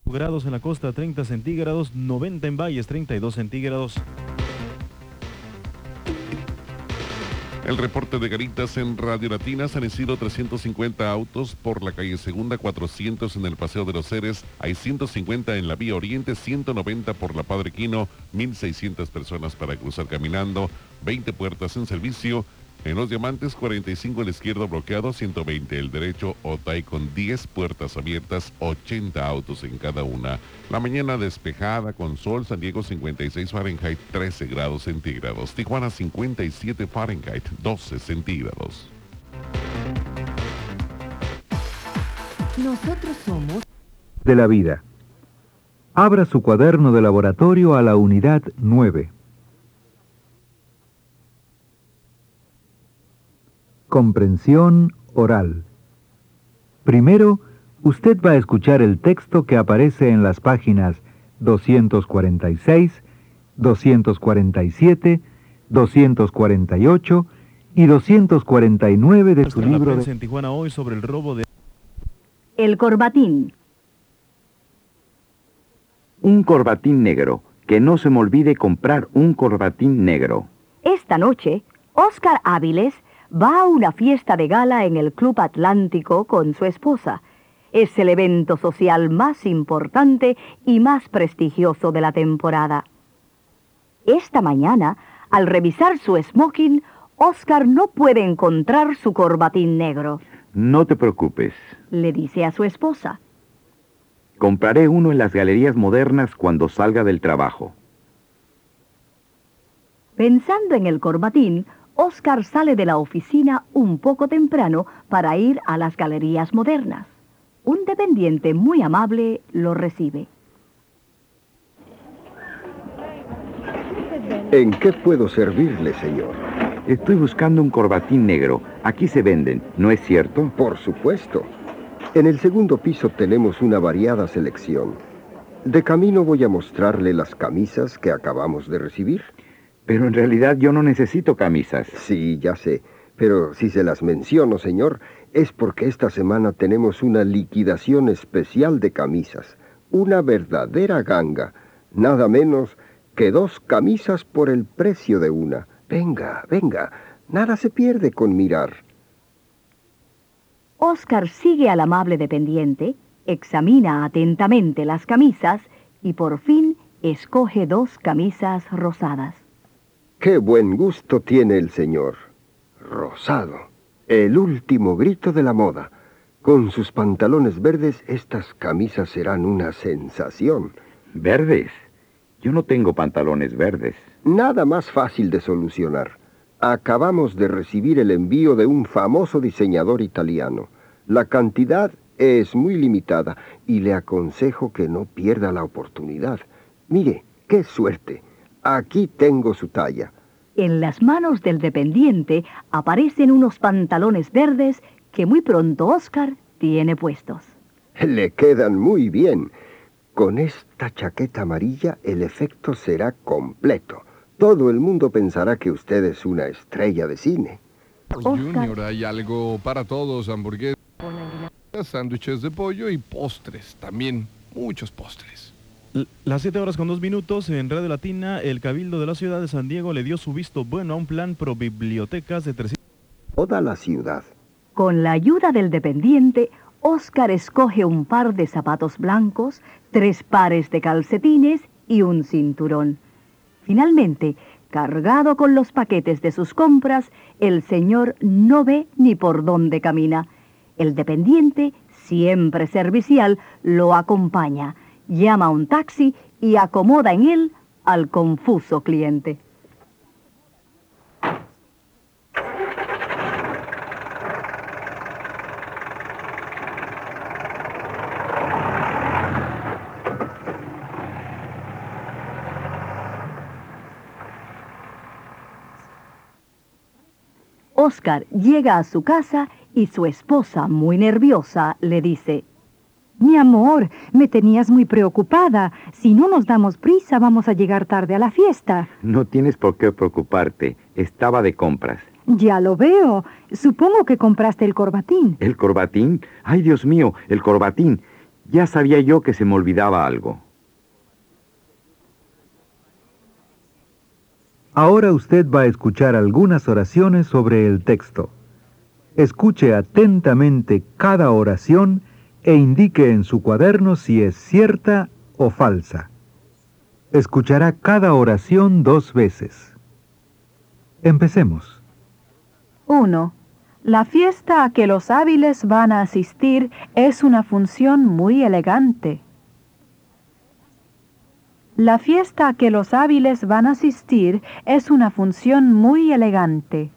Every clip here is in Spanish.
grados en la costa, 30 centígrados, 90 en Valles, 32 centígrados. El reporte de Garitas en Radio Latina. San Isidro, 350 autos por la calle Segunda, 400 en el Paseo de los Ceres, hay 150 en la Vía Oriente, 190 por la Padre Quino, 1.600 personas para cruzar caminando, 20 puertas en servicio. En Los Diamantes, 45 el izquierdo bloqueado, 120 el derecho. Otay con 10 puertas abiertas, 80 autos en cada una. La mañana despejada con sol. San Diego 56 Fahrenheit, 13 grados centígrados. Tijuana 57 Fahrenheit, 12 centígrados. Nosotros somos de la vida. Abra su cuaderno de laboratorio a la unidad 9. Comprensión oral. Primero, usted va a escuchar el texto que aparece en las páginas 246, 247, 248 y 249 de su libro En Tijuana hoy sobre el robo de... el corbatín. Un corbatín negro. Que no se me olvide comprar un corbatín negro. Esta noche, Oscar Áviles va a una fiesta de gala en el Club Atlántico con su esposa. Es el evento social más importante y más prestigioso de la temporada. Esta mañana, al revisar su smoking, Oscar no puede encontrar su corbatín negro. No te preocupes. Le dice a su esposa. Compraré uno en las galerías modernas cuando salga del trabajo. Pensando en el corbatín, Oscar sale de la oficina un poco temprano para ir a las galerías modernas. Un dependiente muy amable lo recibe. ¿En qué puedo servirle, señor? Estoy buscando un corbatín negro. Aquí se venden, ¿no es cierto? Por supuesto. En el segundo piso tenemos una variada selección. De camino voy a mostrarle las camisas que acabamos de recibir. Pero en realidad yo no necesito camisas. Sí, ya sé. Pero si se las menciono, señor, es porque esta semana tenemos una liquidación especial de camisas. Una verdadera ganga. Nada menos que 2 camisas por el precio de una. Venga, venga. Nada se pierde con mirar. Oscar sigue al amable dependiente, examina atentamente las camisas y por fin escoge 2 camisas rosadas. ¡Qué buen gusto tiene el señor! Rosado, el último grito de la moda. Con sus pantalones verdes, estas camisas serán una sensación. ¿Verdes? Yo no tengo pantalones verdes. Nada más fácil de solucionar. Acabamos de recibir el envío de un famoso diseñador italiano. La cantidad es muy limitada y le aconsejo que no pierda la oportunidad. Mire, qué suerte. Aquí tengo su talla. En las manos del dependiente aparecen unos pantalones verdes que muy pronto Oscar tiene puestos. Le quedan muy bien. Con esta chaqueta amarilla el efecto será completo. Todo el mundo pensará que usted es una estrella de cine. Junior, hay algo para todos, hamburguesas, sándwiches de pollo y postres, también muchos postres. Las 7:02 en Radio Latina, el Cabildo de la ciudad de San Diego le dio su visto bueno a un plan pro bibliotecas de 300... Toda la ciudad. Con la ayuda del dependiente, Oscar escoge un par de zapatos blancos, 3 pares de calcetines y un cinturón. Finalmente, cargado con los paquetes de sus compras, el señor no ve ni por dónde camina. El dependiente, siempre servicial, lo acompaña, llama a un taxi y acomoda en él al confuso cliente. Oscar llega a su casa y su esposa, muy nerviosa, le dice: Mi amor, me tenías muy preocupada. Si no nos damos prisa, vamos a llegar tarde a la fiesta. No tienes por qué preocuparte. Estaba de compras. Ya lo veo. Supongo que compraste el corbatín. ¿El corbatín? ¡Ay, Dios mío! El corbatín. Ya sabía yo que se me olvidaba algo. Ahora usted va a escuchar algunas oraciones sobre el texto. Escuche atentamente cada oración e indique en su cuaderno si es cierta o falsa. Escuchará cada oración 2 veces. Empecemos. 1. La fiesta a que los hábiles van a asistir es una función muy elegante. La fiesta a que los hábiles van a asistir es una función muy elegante.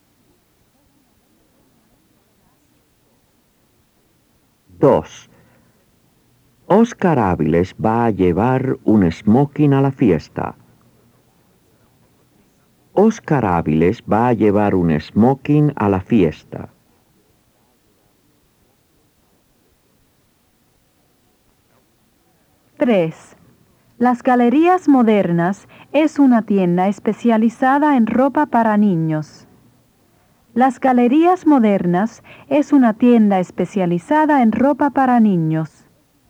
2. Óscar Áviles va a llevar un smoking a la fiesta. Óscar Áviles va a llevar un smoking a la fiesta. 3. Las Galerías Modernas es una tienda especializada en ropa para niños. Las Galerías Modernas es una tienda especializada en ropa para niños.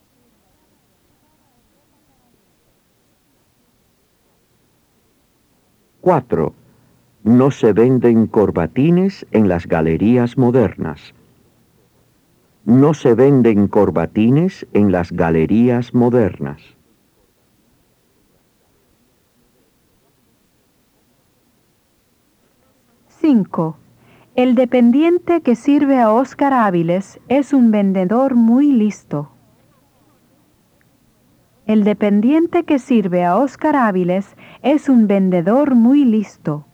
4. No se venden corbatines en las Galerías Modernas. No se venden corbatines en las Galerías Modernas. 5. El dependiente que sirve a Óscar Áviles es un vendedor muy listo. El dependiente que sirve a Óscar Áviles es un vendedor muy listo.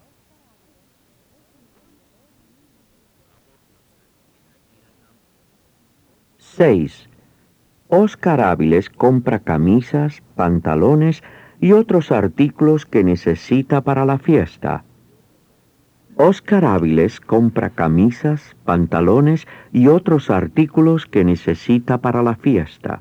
6. Óscar Áviles compra camisas, pantalones y otros artículos que necesita para la fiesta. Óscar Áviles compra camisas, pantalones y otros artículos que necesita para la fiesta.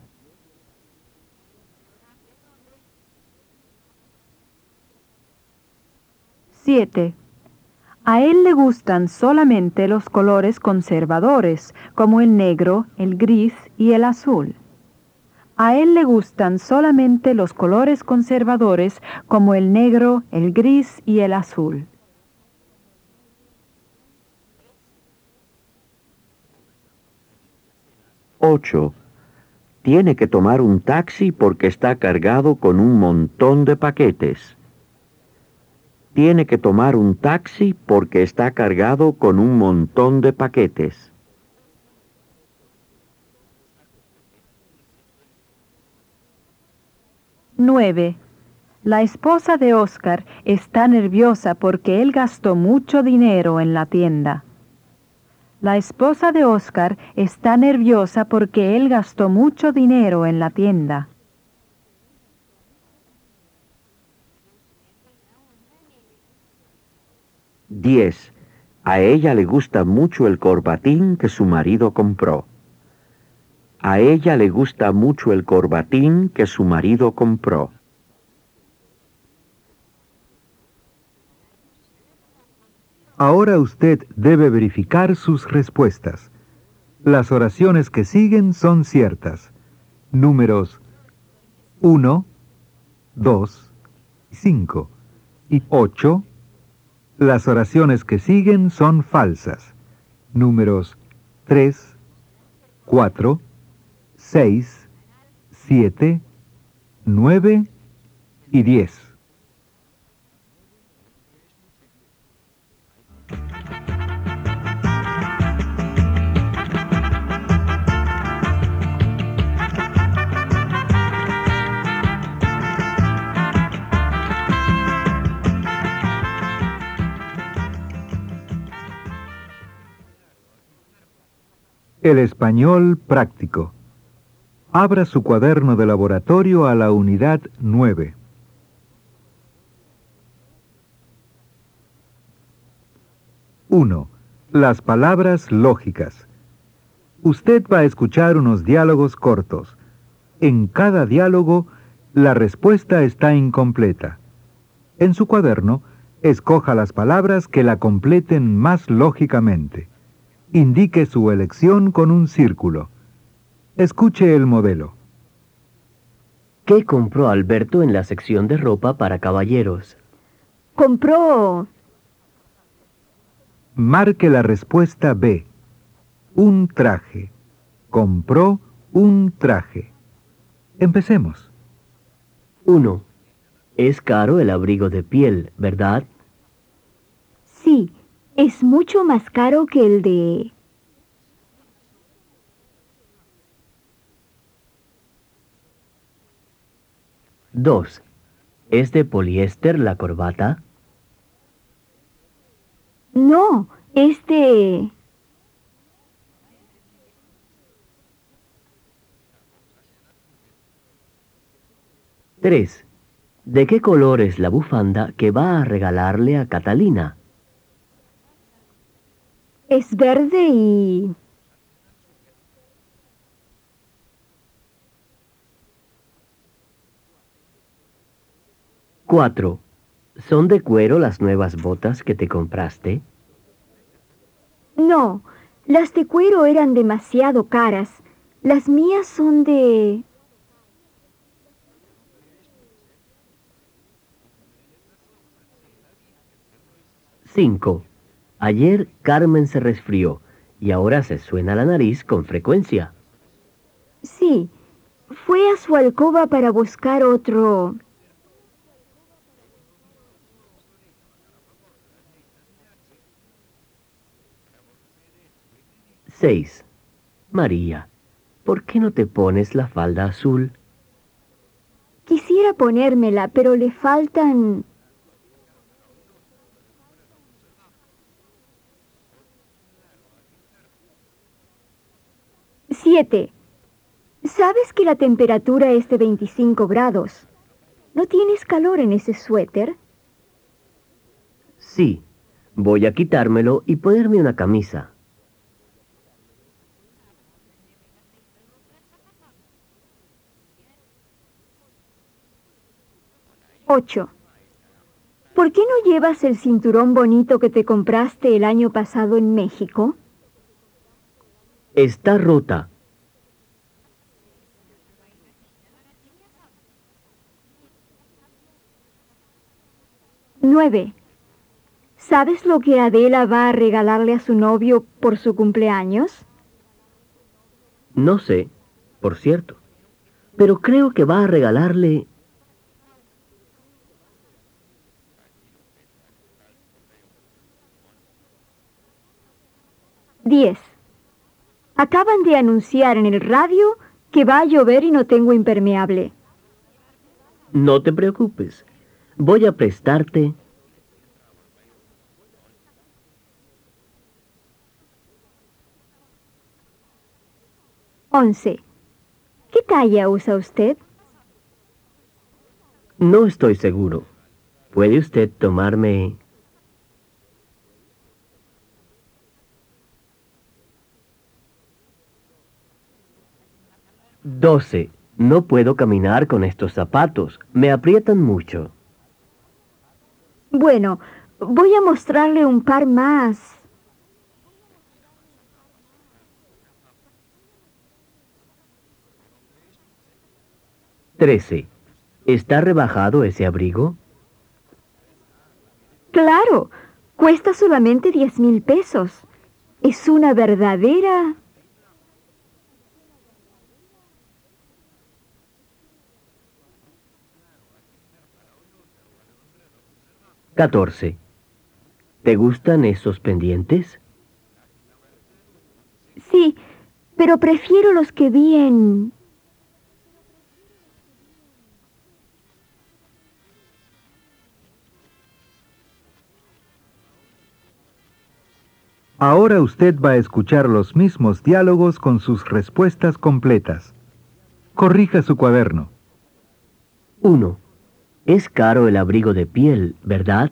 7. A él le gustan solamente los colores conservadores, como el negro, el gris y el azul. A él le gustan solamente los colores conservadores, como el negro, el gris y el azul. 8. Tiene que tomar un taxi porque está cargado con un montón de paquetes. Tiene que tomar un taxi porque está cargado con un montón de paquetes. 9. La esposa de Óscar está nerviosa porque él gastó mucho dinero en la tienda. La esposa de Óscar está nerviosa porque él gastó mucho dinero en la tienda. 10. A ella le gusta mucho el corbatín que su marido compró. A ella le gusta mucho el corbatín que su marido compró. Ahora usted debe verificar sus respuestas. Las oraciones que siguen son ciertas. Números 1, 2, 5 y 8. Las oraciones que siguen son falsas. Números 3, 4, 6, 7, 9 y 10. El español práctico. Abra su cuaderno de laboratorio a la unidad 9. Uno. Las palabras lógicas. Usted va a escuchar unos diálogos cortos. En cada diálogo, la respuesta está incompleta. En su cuaderno, escoja las palabras que la completen más lógicamente. Indique su elección con un círculo. Escuche el modelo. ¿Qué compró Alberto en la sección de ropa para caballeros? Compró... Marque la respuesta B. Un traje. Compró un traje. Empecemos. 1. Es caro el abrigo de piel, ¿verdad? Sí, es mucho más caro que el de... Dos. ¿Es de poliéster la corbata? No, es de... 3. ¿De qué color es la bufanda que va a regalarle a Catalina? Es verde y... 4. ¿Son de cuero las nuevas botas que te compraste? No, las de cuero eran demasiado caras. Las mías son de... 5. Ayer Carmen se resfrió y ahora se suena la nariz con frecuencia. Sí, fue a su alcoba para buscar otro... 6. María, ¿por qué no te pones la falda azul? Quisiera ponérmela, pero le faltan... 7. ¿Sabes que la temperatura es de 25 grados? ¿No tienes calor en ese suéter? Sí, voy a quitármelo y ponerme una camisa. 8. ¿Por qué no llevas el cinturón bonito que te compraste el año pasado en México? Está rota. 9. ¿Sabes lo que Adela va a regalarle a su novio por su cumpleaños? No sé, por cierto, pero creo que va a regalarle... 10. Acaban de anunciar en el radio que va a llover y no tengo impermeable. No te preocupes, voy a prestarte... 11. ¿Qué talla usa usted? No estoy seguro. ¿Puede usted tomarme... 12. No puedo caminar con estos zapatos. Me aprietan mucho. Bueno, voy a mostrarle un par más. 13. ¿Está rebajado ese abrigo? Claro, cuesta solamente 10,000 pesos. Es una verdadera... 14. ¿Te gustan esos pendientes? Sí, pero prefiero los que vi en... Ahora usted va a escuchar los mismos diálogos con sus respuestas completas. Corrija su cuaderno. 1. Es caro el abrigo de piel, ¿verdad?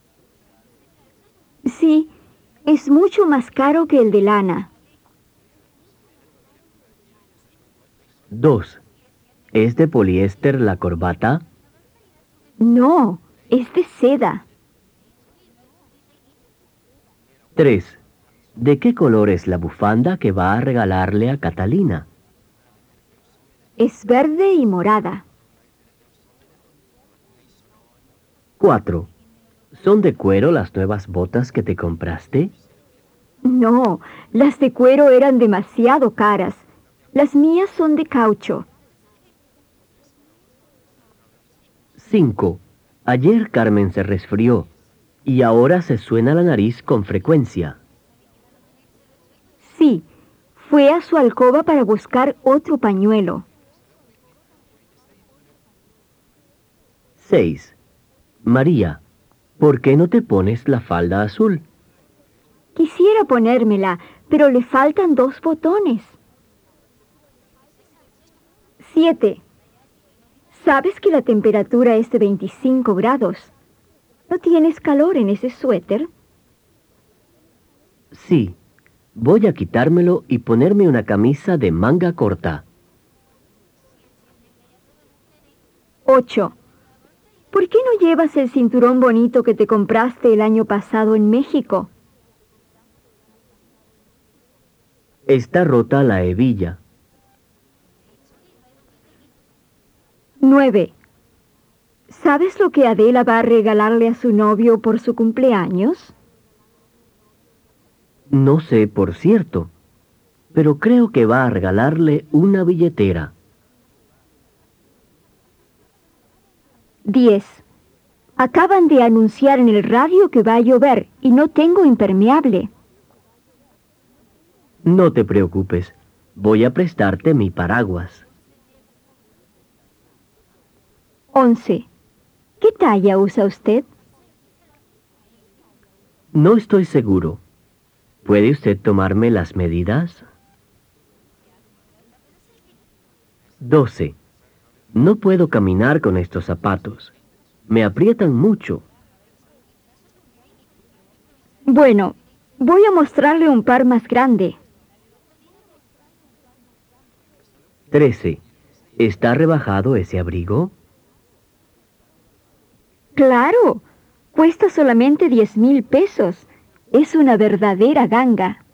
Sí, es mucho más caro que el de lana. 2. ¿Es de poliéster la corbata? No, es de seda. 3. ¿De qué color es la bufanda que va a regalarle a Catalina? Es verde y morada. 4. ¿Son de cuero las nuevas botas que te compraste? No, las de cuero eran demasiado caras. Las mías son de caucho. 5. Ayer Carmen se resfrió y ahora se suena la nariz con frecuencia. Sí, fue a su alcoba para buscar otro pañuelo. 6. María, ¿por qué no te pones la falda azul? Quisiera ponérmela, pero le faltan 2 botones. 7. ¿Sabes que la temperatura es de 25 grados? ¿No tienes calor en ese suéter? Sí, voy a quitármelo y ponerme una camisa de manga corta. 8. ¿Por qué no llevas el cinturón bonito que te compraste el año pasado en México? Está rota la hebilla. 9. ¿Sabes lo que Adela va a regalarle a su novio por su cumpleaños? No sé, por cierto, pero creo que va a regalarle una billetera. 10. Acaban de anunciar en el radio que va a llover y no tengo impermeable. No te preocupes, voy a prestarte mi paraguas. 11. ¿Qué talla usa usted? No estoy seguro. ¿Puede usted tomarme las medidas? 12. No puedo caminar con estos zapatos. Me aprietan mucho. Bueno, voy a mostrarle un par más grande. 13. ¿Está rebajado ese abrigo? Claro, cuesta solamente 10,000 pesos. Es una verdadera ganga.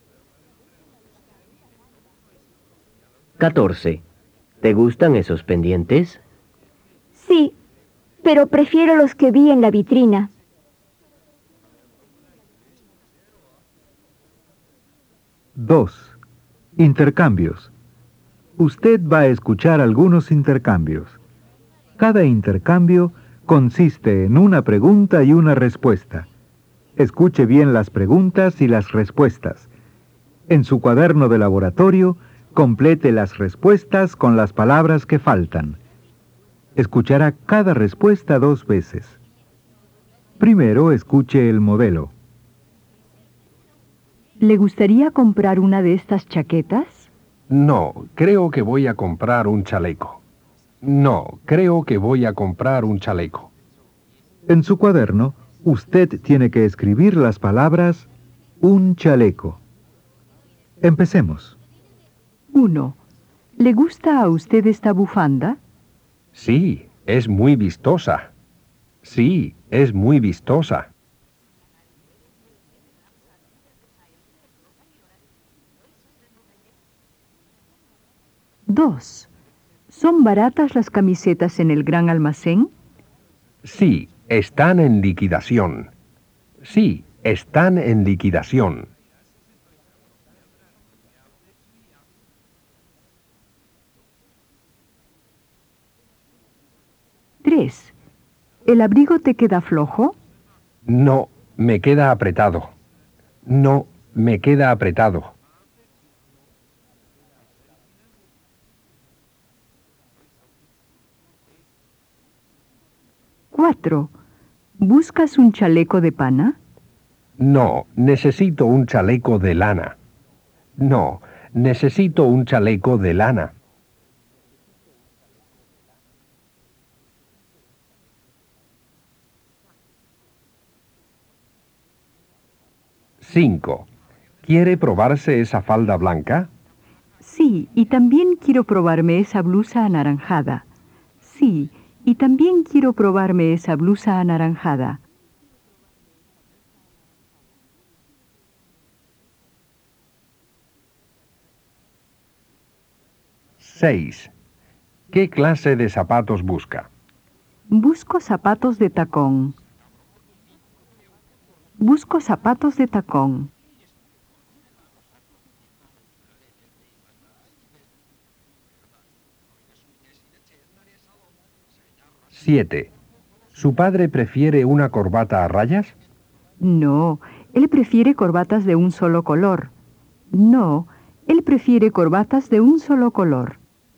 14. ¿Te gustan esos pendientes? Sí, pero prefiero los que vi en la vitrina. 2. Intercambios. Usted va a escuchar algunos intercambios. Cada intercambio consiste en una pregunta y una respuesta. Escuche bien las preguntas y las respuestas. En su cuaderno de laboratorio, complete las respuestas con las palabras que faltan. Escuchará cada respuesta 2 veces. Primero escuche el modelo. ¿Le gustaría comprar una de estas chaquetas? No, creo que voy a comprar un chaleco. No, creo que voy a comprar un chaleco. En su cuaderno, usted tiene que escribir las palabras un chaleco. Empecemos. 1. ¿Le gusta a usted esta bufanda? Sí, es muy vistosa. Sí, es muy vistosa. 2. ¿Son baratas las camisetas en el gran almacén? Sí, están en liquidación. Sí, están en liquidación. 3. ¿El abrigo te queda flojo? No, me queda apretado. No, me queda apretado. 4. ¿Buscas un chaleco de pana? No, necesito un chaleco de lana. No, necesito un chaleco de lana. 5. ¿Quiere probarse esa falda blanca? Sí, y también quiero probarme esa blusa anaranjada. Sí, y también quiero probarme esa blusa anaranjada. 6. ¿Qué clase de zapatos busca? Busco zapatos de tacón. Busco zapatos de tacón. 7. ¿Su padre prefiere una corbata a rayas? No, él prefiere corbatas de un solo color. No, él prefiere corbatas de un solo color.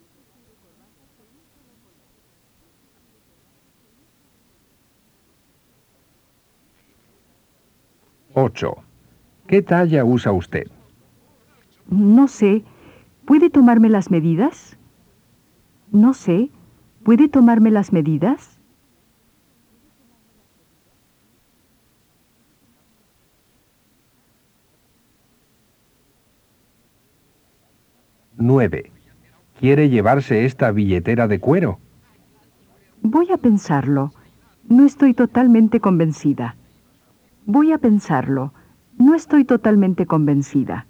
8. ¿Qué talla usa usted? No sé. ¿Puede tomarme las medidas? No sé. ¿Puede tomarme las medidas? 9. ¿Quiere llevarse esta billetera de cuero? Voy a pensarlo. No estoy totalmente convencida. Voy a pensarlo. No estoy totalmente convencida.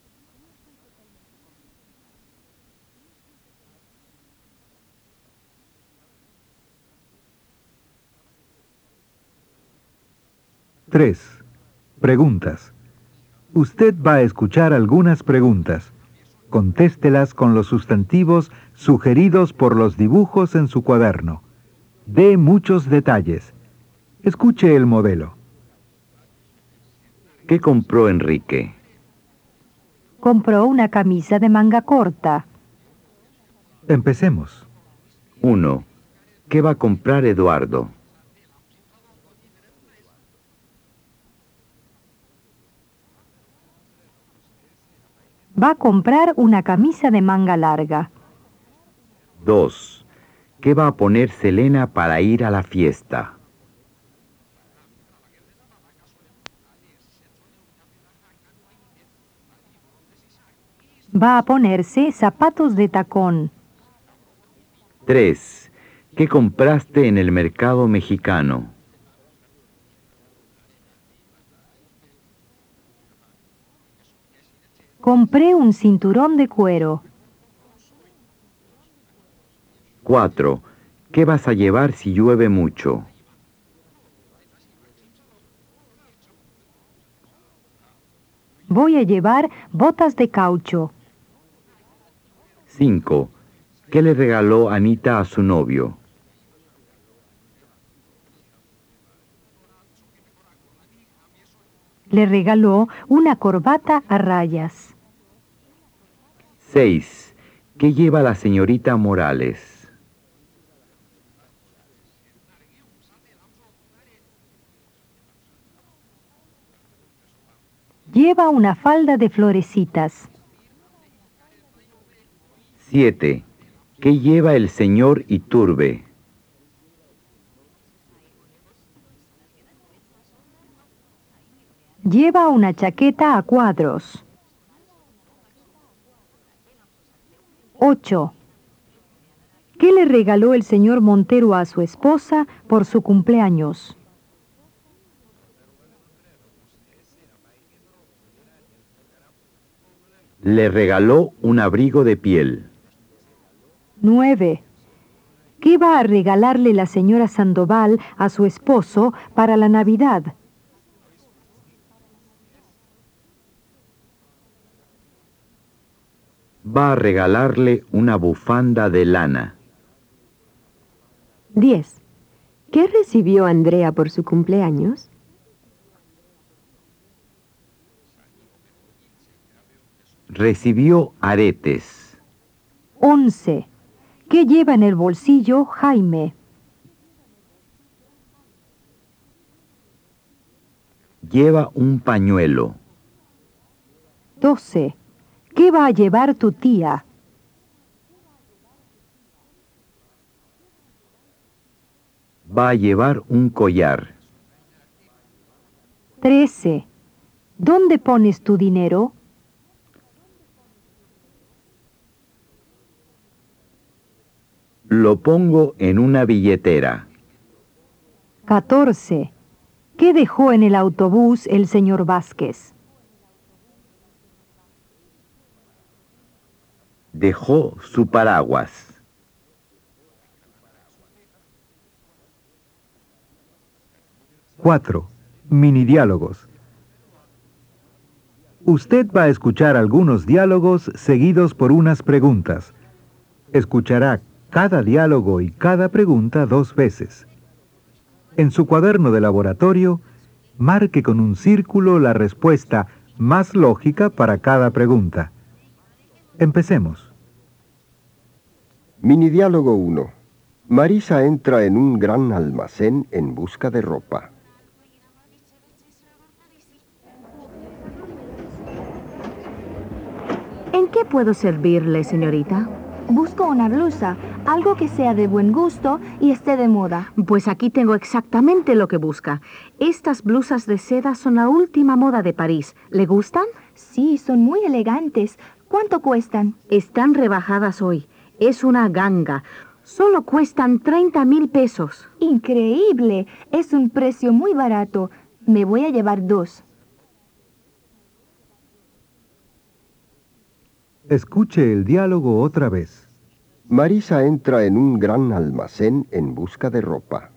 3. Preguntas. Usted va a escuchar algunas preguntas. Contéstelas con los sustantivos sugeridos por los dibujos en su cuaderno. Dé muchos detalles. Escuche el modelo. ¿Qué compró Enrique? Compró una camisa de manga corta. Empecemos. 1. ¿Qué va a comprar Eduardo? Va a comprar una camisa de manga larga. 2. ¿Qué va a poner Selena para ir a la fiesta? Va a ponerse zapatos de tacón. 3. ¿Qué compraste en el mercado mexicano? Compré un cinturón de cuero. 4. ¿Qué vas a llevar si llueve mucho? Voy a llevar botas de caucho. 5. ¿Qué le regaló Anita a su novio? Le regaló una corbata a rayas. 6. ¿Qué lleva la señorita Morales? Lleva una falda de florecitas. 7. ¿Qué lleva el señor Iturbe? Lleva una chaqueta a cuadros. 8. ¿Qué le regaló el señor Montero a su esposa por su cumpleaños? Le regaló un abrigo de piel. 9. ¿Qué va a regalarle la señora Sandoval a su esposo para la Navidad? Va a regalarle una bufanda de lana. 10. ¿Qué recibió Andrea por su cumpleaños? Recibió aretes. 11. ¿Qué lleva en el bolsillo Jaime? Lleva un pañuelo. 12. ¿Qué va a llevar tu tía? Va a llevar un collar. 13. ¿Dónde pones tu dinero? Lo pongo en una billetera. 14. ¿Qué dejó en el autobús el señor Vázquez? Dejó su paraguas. 4. Minidiálogos. Usted va a escuchar algunos diálogos seguidos por unas preguntas. Escuchará cada diálogo y cada pregunta 2 veces. En su cuaderno de laboratorio, marque con un círculo la respuesta más lógica para cada pregunta. Empecemos. Minidiálogo 1. Marisa entra en un gran almacén en busca de ropa. ¿En qué puedo servirle, señorita? Busco una blusa, algo que sea de buen gusto y esté de moda. Pues aquí tengo exactamente lo que busca. Estas blusas de seda son la última moda de París. ¿Le gustan? Sí, son muy elegantes. ¿Cuánto cuestan? Están rebajadas hoy. Es una ganga. Solo cuestan 30,000 pesos. ¡Increíble! Es un precio muy barato. Me voy a llevar 2. Escuche el diálogo otra vez. Marisa entra en un gran almacén en busca de ropa.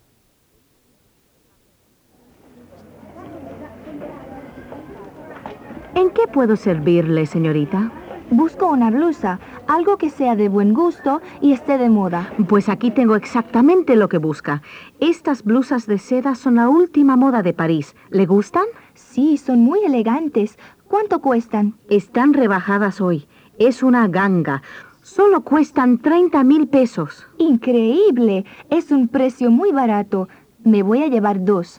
¿En qué puedo servirle, señorita? Busco una blusa, algo que sea de buen gusto y esté de moda. Pues aquí tengo exactamente lo que busca. Estas blusas de seda son la última moda de París. ¿Le gustan? Sí, son muy elegantes. ¿Cuánto cuestan? Están rebajadas hoy. Es una ganga. Solo cuestan 30,000 pesos. ¡Increíble! Es un precio muy barato. Me voy a llevar 2.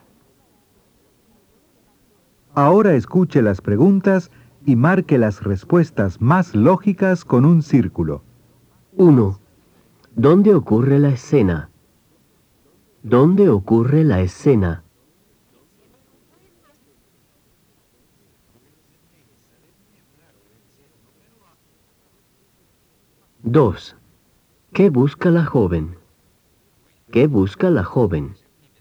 Ahora escuche las preguntas y marque las respuestas más lógicas con un círculo. 1. ¿Dónde ocurre la escena? ¿Dónde ocurre la escena? 2. ¿Qué busca la joven? ¿Qué busca la joven?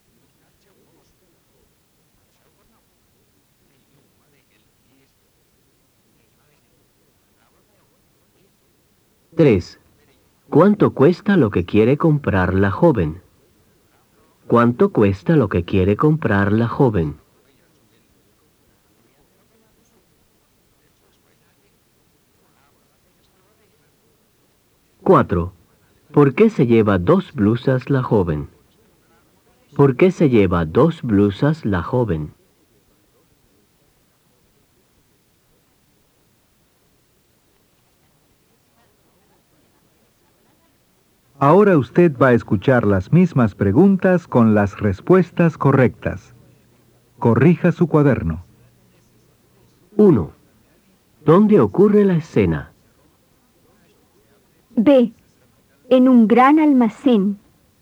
3. ¿Cuánto cuesta lo que quiere comprar la joven? ¿Cuánto cuesta lo que quiere comprar la joven? 4. ¿Por qué se lleva 2 blusas la joven? ¿Por qué se lleva 2 blusas la joven? Ahora usted va a escuchar las mismas preguntas con las respuestas correctas. Corrija su cuaderno. 1. ¿Dónde ocurre la escena? B. En un gran almacén.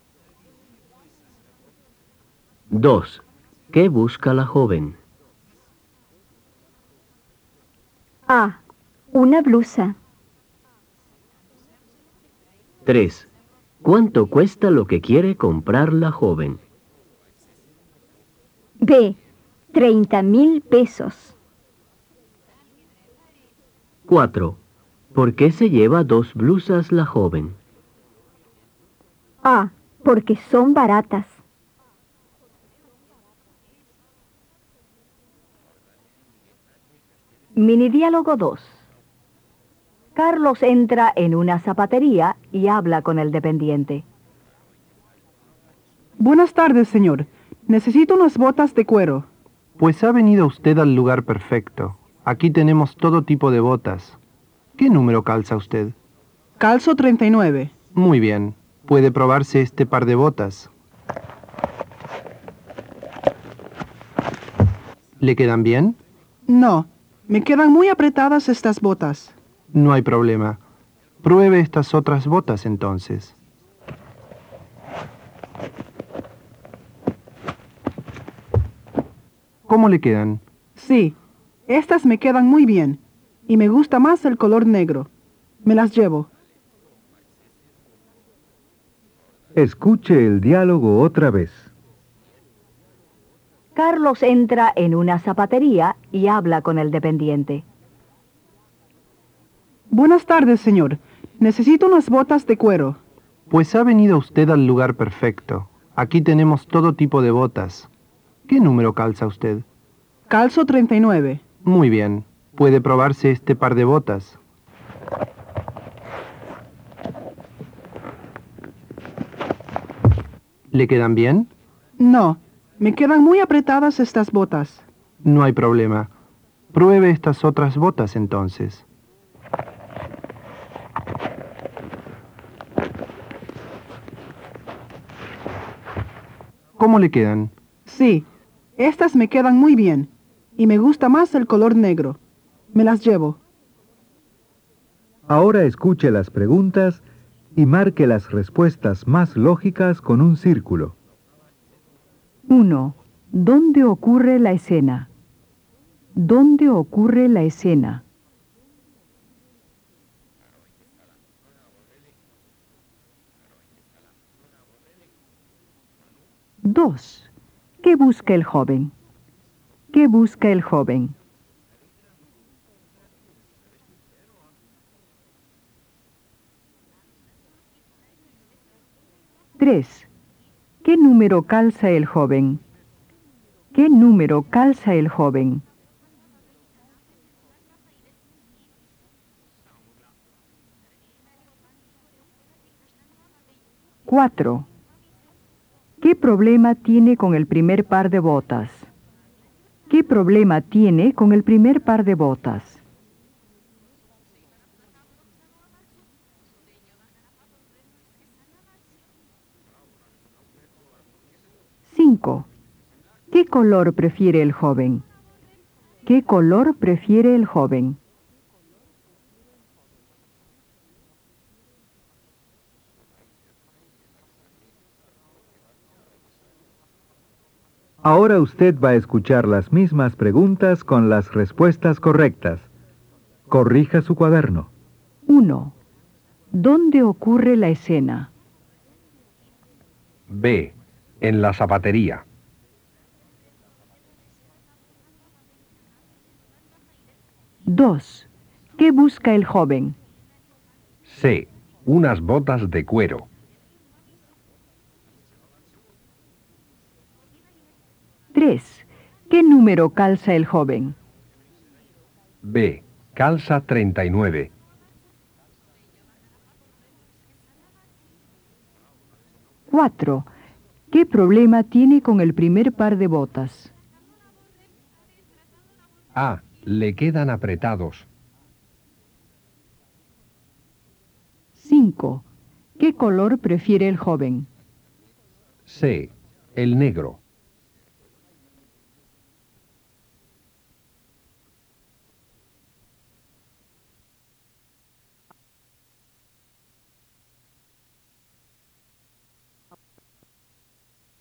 2. ¿Qué busca la joven? A. Una blusa. 3. ¿Cuánto cuesta lo que quiere comprar la joven? B. 30,000 pesos. 4. ¿Por qué se lleva 2 blusas la joven? A. Porque son baratas. Minidiálogo 2. Carlos entra en una zapatería y habla con el dependiente. Buenas tardes, señor. Necesito unas botas de cuero. Pues ha venido usted al lugar perfecto. Aquí tenemos todo tipo de botas. ¿Qué número calza usted? Calzo 39. Muy bien. Puede probarse este par de botas. ¿Le quedan bien? No, me quedan muy apretadas estas botas. No hay problema. Pruebe estas otras botas entonces. ¿Cómo le quedan? Sí, estas me quedan muy bien. Y me gusta más el color negro. Me las llevo. Escuche el diálogo otra vez. Carlos entra en una zapatería y habla con el dependiente. Buenas tardes, señor. Necesito unas botas de cuero. Pues ha venido usted al lugar perfecto. Aquí tenemos todo tipo de botas. ¿Qué número calza usted? Calzo 39. Muy bien. Puede probarse este par de botas. ¿Le quedan bien? No, me quedan muy apretadas estas botas. No hay problema. Pruebe estas otras botas entonces. ¿Cómo le quedan? Sí, estas me quedan muy bien. Y me gusta más el color negro. Me las llevo. Ahora escuche las preguntas y marque las respuestas más lógicas con un círculo. 1. ¿Dónde ocurre la escena? ¿Dónde ocurre la escena? 2. ¿Qué busca el joven? ¿Qué busca el joven? 3. ¿Qué número calza el joven? ¿Qué número calza el joven? 4. ¿Qué problema tiene con el primer par de botas? ¿Qué problema tiene con el primer par de botas? 5. ¿Qué color prefiere el joven? ¿Qué color prefiere el joven? Ahora usted va a escuchar las mismas preguntas con las respuestas correctas. Corrija su cuaderno. 1. ¿Dónde ocurre la escena? B. En la zapatería. 2. ¿Qué busca el joven? C. Unas botas de cuero. 3. ¿Qué número calza el joven? B. Calza 39. 4. ¿Qué problema tiene con el primer par de botas? A. Le quedan apretados. 5. ¿Qué color prefiere el joven? C. El negro.